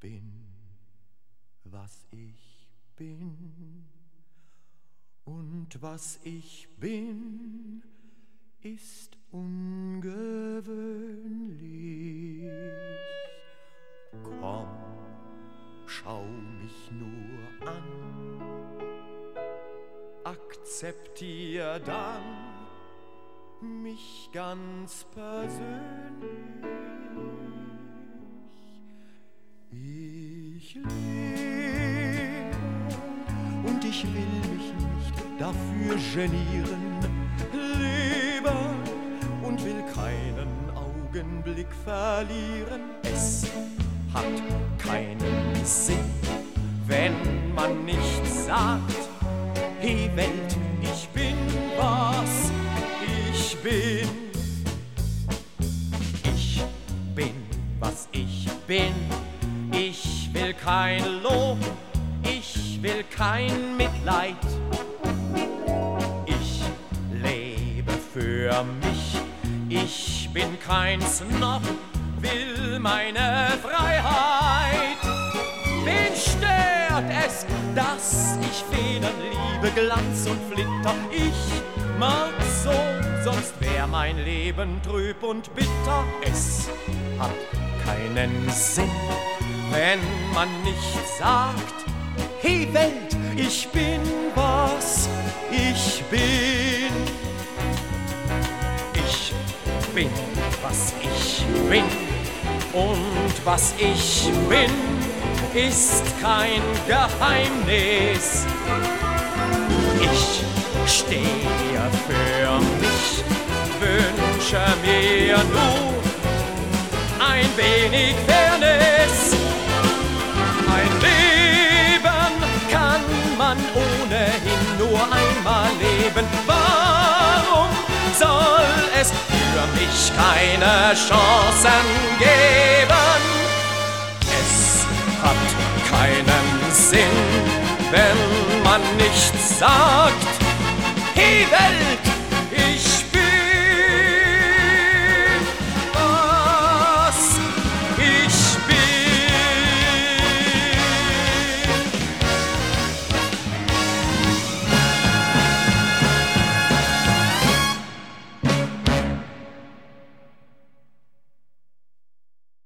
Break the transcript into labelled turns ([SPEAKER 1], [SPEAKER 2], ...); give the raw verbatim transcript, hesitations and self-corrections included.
[SPEAKER 1] bin, was ich bin, und was ich bin, ist ungewöhnlich. Komm, schau mich nur an, akzeptier dann mich ganz persönlich. Ich lebe und ich will mich nicht dafür genieren, lebe und will keinen Augenblick verlieren. Es hat keinen Sinn, wenn man nicht sagt: Hey Welt, ich bin, was ich bin. Ich bin, was ich bin. Ich will kein Lob, ich will kein Mitleid. Ich lebe für mich, ich bin kein Snob, will meine Freiheit. Wen stört es, dass ich Federn liebe, Glanz und Flitter? Ich mag so, sonst wär mein Leben trüb und bitter. Es hat keinen Sinn, wenn man nicht sagt: Hey Welt, ich bin, was ich bin. Ich bin, was ich bin, und was ich bin ist kein Geheimnis. Ich stehe für mich, wünsche mir nur ein wenig Fairness. Ein Leben kann man ohnehin nur einmal leben. Warum soll es für mich keine Chancen geben? Es hat keinen Sinn, wenn man nicht sagt: Hey Welt,